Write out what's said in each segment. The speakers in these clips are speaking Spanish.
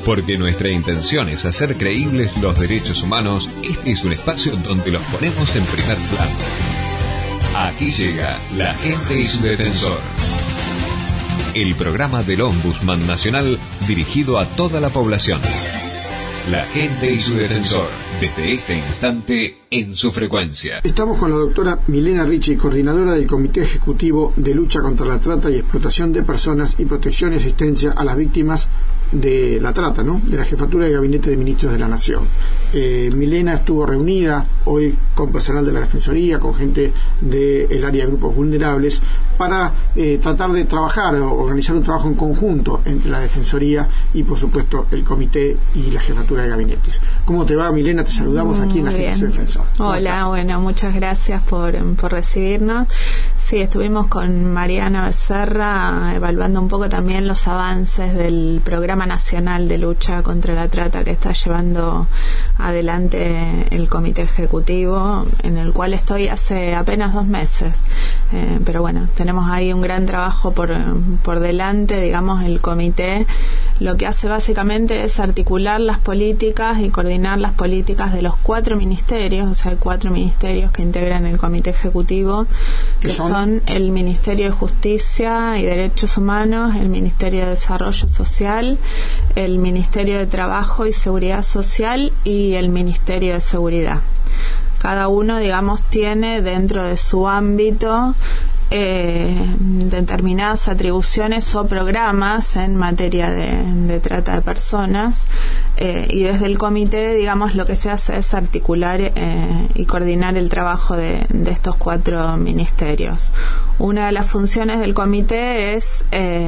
Porque nuestra intención es hacer creíbles los derechos humanos, este es un espacio donde los ponemos en primer plano. Aquí llega La Gente y su Defensor, el programa del Ombudsman Nacional dirigido a toda la población. La Gente y su Defensor, desde este instante en su frecuencia. Estamos con la doctora Milena Ricci, coordinadora del Comité Ejecutivo de Lucha contra la Trata y Explotación de Personas y Protección y Asistencia a las Víctimas de la Trata, ¿no?, de la Jefatura de Gabinete de Ministros de la Nación. Milena estuvo reunida hoy con personal de la Defensoría, con gente del área de grupos vulnerables, para tratar de trabajar o organizar un trabajo en conjunto entre la Defensoría y, por supuesto, el Comité y la Jefatura de Gabinetes. ¿Cómo te va, Milena? Te saludamos aquí en La Gente y su Defensor. Hola, bueno, muchas gracias por recibirnos. Sí, estuvimos con Mariana Becerra evaluando un poco también los avances del Programa Nacional de Lucha contra la Trata que está llevando adelante el Comité Ejecutivo, en el cual estoy hace apenas 2 meses. Pero bueno, tenemos ahí un gran trabajo por delante. Digamos, el comité lo que hace básicamente es articular las políticas y coordinar las políticas de los 4 ministerios, o sea, hay 4 ministerios que integran el Comité Ejecutivo, que son el Ministerio de Justicia y Derechos Humanos, el Ministerio de Desarrollo Social, el Ministerio de Trabajo y Seguridad Social y el Ministerio de Seguridad. Cada uno, digamos, tiene dentro de su ámbito determinadas atribuciones o programas en materia de trata de personas, y desde el comité, digamos, lo que se hace es articular y coordinar el trabajo de estos 4 ministerios. Una de las funciones del comité es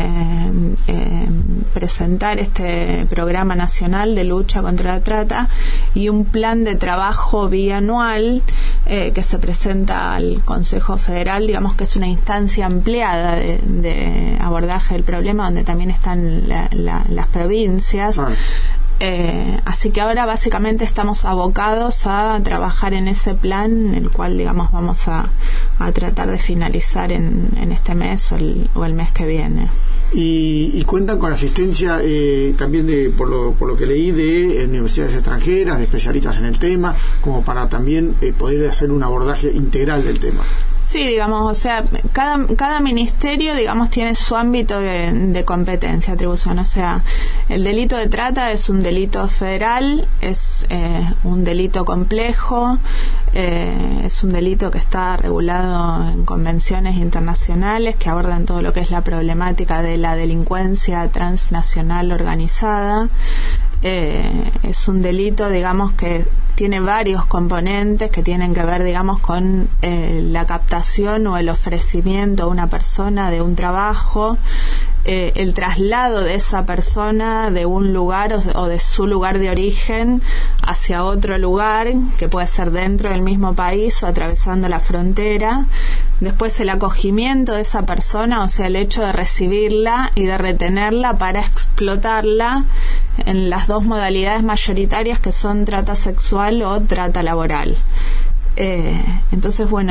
presentar este programa nacional de lucha contra la trata y un plan de trabajo bianual que se presenta al Consejo Federal, digamos que es una instancia ampliada de abordaje del problema, donde también están las provincias. Así que ahora básicamente estamos abocados a trabajar en ese plan, el cual, digamos, vamos a tratar de finalizar en este mes o el mes que viene. Y cuentan con asistencia también por lo que leí, de universidades extranjeras, de especialistas en el tema, como para también poder hacer un abordaje integral del tema. Sí, digamos, o sea, cada ministerio, digamos, tiene su ámbito de competencia, atribución. O sea, el delito de trata es un delito federal, es un delito complejo, es un delito que está regulado en convenciones internacionales que abordan todo lo que es la problemática de la delincuencia transnacional organizada. Es un delito, digamos, que tiene varios componentes que tienen que ver, digamos, con la captación o el ofrecimiento a una persona de un trabajo, el traslado de esa persona de un lugar o de su lugar de origen hacia otro lugar, que puede ser dentro del mismo país o atravesando la frontera. Después el acogimiento de esa persona, o sea, el hecho de recibirla y de retenerla para explotarla en las 2 modalidades mayoritarias, que son trata sexual o trata laboral. Entonces, bueno,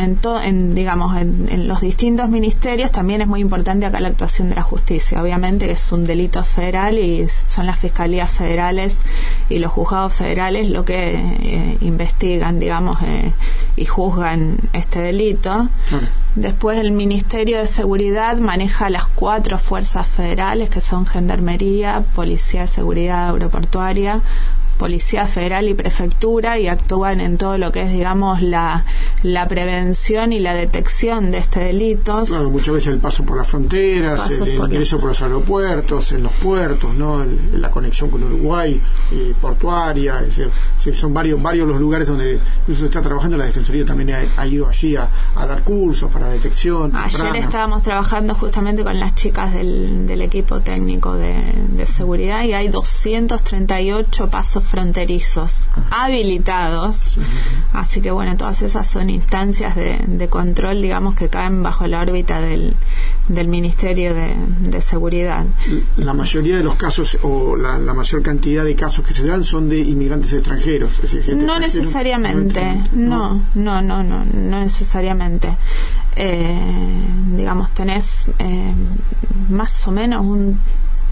en los distintos ministerios también es muy importante acá la actuación de la justicia. Obviamente que es un delito federal y son las fiscalías federales y los juzgados federales lo que investigan, digamos, y juzgan este delito. Después el Ministerio de Seguridad maneja las 4 fuerzas federales, que son Gendarmería, Policía de Seguridad Aeroportuaria, Policía Federal y Prefectura, y actúan en todo lo que es, digamos, la prevención y la detección de este delito. Claro, muchas veces el paso por las fronteras, el ingreso por los aeropuertos, en los puertos, ¿no?, la conexión con Uruguay, portuaria, es decir, son varios los lugares donde incluso se está trabajando. La Defensoría también ha ido allí a dar cursos para detección temprana. Ayer estábamos trabajando justamente con las chicas del equipo técnico de seguridad, y hay 238 pasos fronterizos habilitados. Así que bueno, todas esas son instancias de control, digamos, que caen bajo la órbita del Ministerio de Seguridad. La mayoría de los casos, o la mayor cantidad de casos que se dan, son de inmigrantes extranjeros. Es decir, gente no necesariamente, no necesariamente. Digamos, tenés más o menos un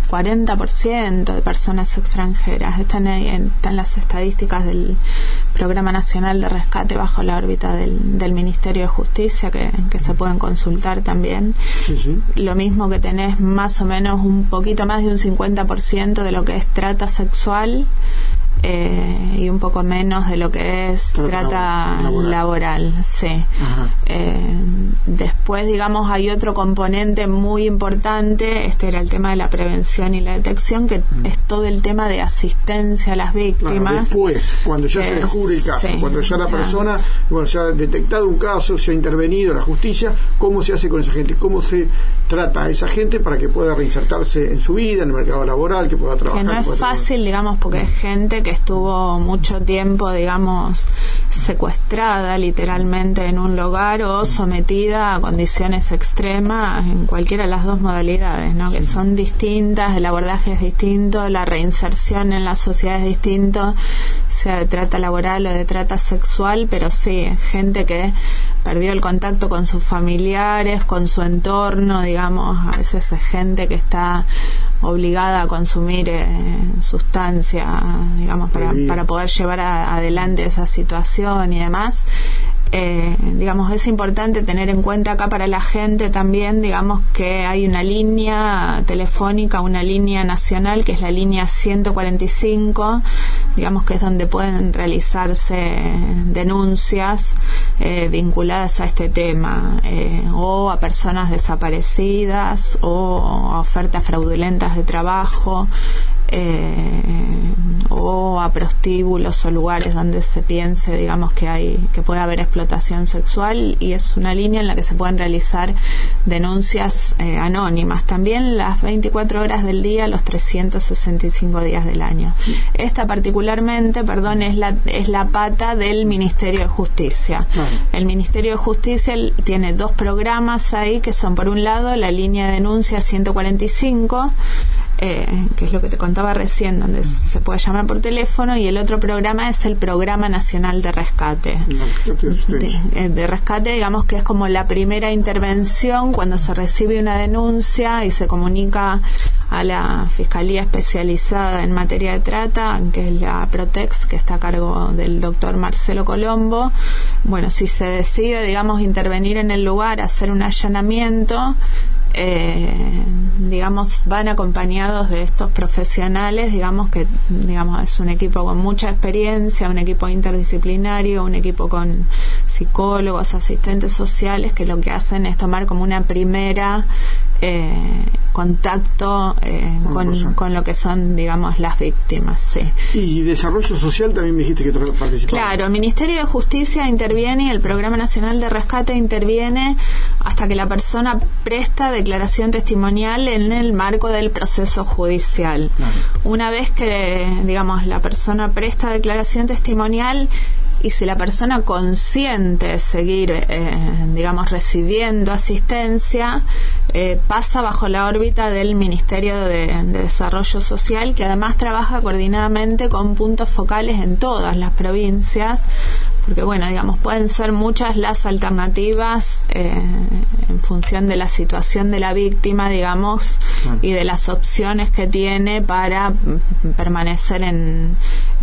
40% de personas extranjeras. Están las estadísticas del Programa Nacional de Rescate bajo la órbita del Ministerio de Justicia, que se pueden consultar también. Sí. Lo mismo que tenés más o menos un poquito más de un 50% de lo que es trata sexual, y un poco menos de lo que es trata laboral. Sí. Después, digamos, hay otro componente muy importante. Este era el tema de la prevención y la detección, que es todo el tema de asistencia a las víctimas. Claro, después, cuando ya se descubre el caso, cuando ya la persona, se ha detectado un caso, se ha intervenido la justicia, ¿cómo se hace con esa gente? ¿Cómo se trata a esa gente para que pueda reinsertarse en su vida, en el mercado laboral, que pueda trabajar? Que no es fácil, digamos, porque es gente que estuvo mucho tiempo, digamos, secuestrada literalmente en un lugar o sometida a condiciones extremas en cualquiera de las dos modalidades, ¿no? Que son distintas, el abordaje es distinto, la reinserción en la sociedad es distinto, sea de trata laboral o de trata sexual, pero sí, gente que perdió el contacto con sus familiares, con su entorno, digamos, a veces es gente que está obligada a consumir sustancias, digamos, para poder llevar adelante esa situación y demás. Digamos, es importante tener en cuenta acá para la gente también, digamos, que hay una línea telefónica, una línea nacional, que es la línea 145, digamos, que es donde pueden realizarse denuncias vinculadas a este tema, o a personas desaparecidas, o a ofertas fraudulentas de trabajo, o a prostíbulos o lugares donde se piense, digamos, que puede haber explotación sexual, y es una línea en la que se pueden realizar denuncias anónimas también las 24 horas del día, los 365 días del año. Esta particularmente, es la pata del Ministerio de Justicia. El Ministerio de Justicia tiene dos programas ahí, que son, por un lado, la línea de denuncia 145, que es lo que te contaba recién, donde se puede llamar por teléfono, y el otro programa es el Programa Nacional de Rescate. De rescate, digamos, que es como la primera intervención cuando se recibe una denuncia y se comunica a la Fiscalía Especializada en Materia de Trata, que es la Protex, que está a cargo del doctor Marcelo Colombo. Bueno, si se decide, digamos, intervenir en el lugar, hacer un allanamiento, digamos, van acompañados de estos profesionales, digamos, que es un equipo con mucha experiencia, un equipo interdisciplinario, un equipo con psicólogos, asistentes sociales, que lo que hacen es tomar como una primera contacto con lo que son, digamos, las víctimas. Sí. Y desarrollo social también me dijiste que participaba. Claro, el Ministerio de Justicia interviene y el Programa Nacional de Rescate interviene hasta que la persona presta declaración testimonial en el marco del proceso judicial. Claro. Una vez que, digamos, la persona presta declaración testimonial, y si la persona consiente seguir, digamos, recibiendo asistencia, pasa bajo la órbita del Ministerio de Desarrollo Social, que además trabaja coordinadamente con puntos focales en todas las provincias, porque, bueno, digamos, pueden ser muchas las alternativas en función de la situación de la víctima, digamos, y de las opciones que tiene para permanecer en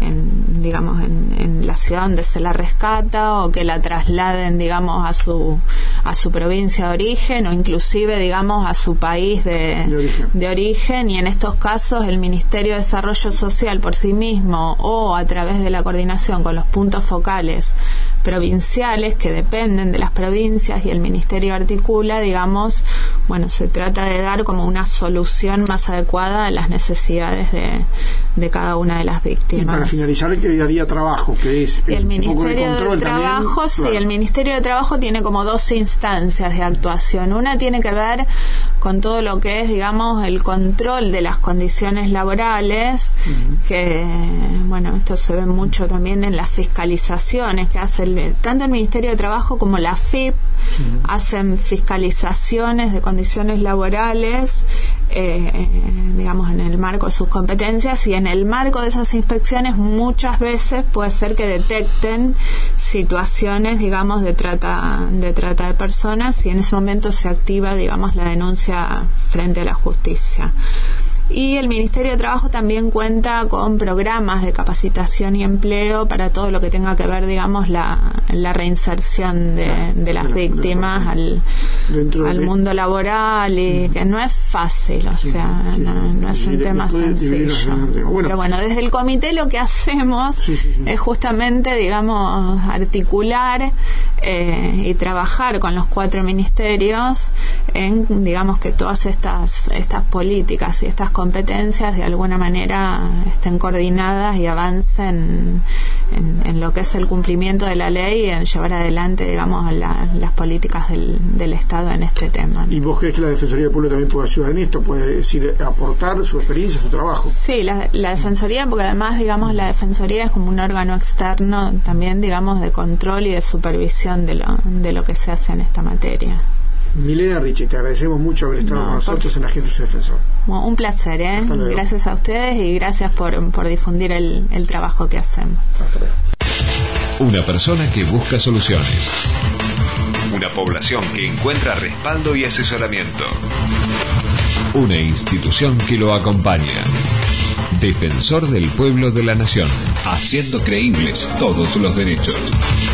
la ciudad donde se la rescata, o que la trasladen, digamos, a su provincia de origen, o inclusive, digamos, a su país de origen. Y en estos casos el Ministerio de Desarrollo Social por sí mismo, o a través de la coordinación con los puntos focales provinciales que dependen de las provincias y el Ministerio articula, digamos, bueno, se trata de dar como una solución más adecuada a las necesidades de cada una de las víctimas. Y para finalizar, que daría trabajo, que es el Ministerio de Trabajo. Sí, claro. El Ministerio de Trabajo tiene como dos instancias de actuación. Una tiene que ver con todo lo que es, digamos, el control de las condiciones laborales, que, bueno, esto se ve mucho también en las fiscalizaciones que hace tanto el Ministerio de Trabajo como la FIP, hacen fiscalizaciones de condiciones laborales, digamos, en el marco de sus competencias, y en el marco de esas inspecciones muchas veces puede ser que detecten situaciones, digamos, de trata de personas, y en ese momento se activa, digamos, la denuncia frente a la justicia. Y el Ministerio de Trabajo también cuenta con programas de capacitación y empleo para todo lo que tenga que ver, digamos, la reinserción de las víctimas al mundo laboral, y que no es fácil, o sea, no es un tema sencillo. Pero bueno, desde el comité lo que hacemos es justamente, digamos, articular y trabajar con los 4 ministerios en, digamos, que todas estas políticas y estas competencias de alguna manera estén coordinadas y avancen en lo que es el cumplimiento de la ley y en llevar adelante, digamos, las políticas del Estado en este tema. ¿Y vos crees que la Defensoría del Pueblo también puede ayudar en esto? ¿Puede decir, aportar su experiencia, su trabajo? Sí, la Defensoría, porque además, digamos, la Defensoría es como un órgano externo también, digamos, de control y de supervisión de lo que se hace en esta materia. Milena Ricci, te agradecemos mucho haber estado con nosotros en La Gente y su Defensor. Bueno, un placer, gracias a ustedes y gracias por difundir el trabajo que hacemos. Hasta luego. Una persona que busca soluciones. Una población que encuentra respaldo y asesoramiento. Una institución que lo acompaña. Defensor del Pueblo de la Nación, haciendo creíbles todos los derechos.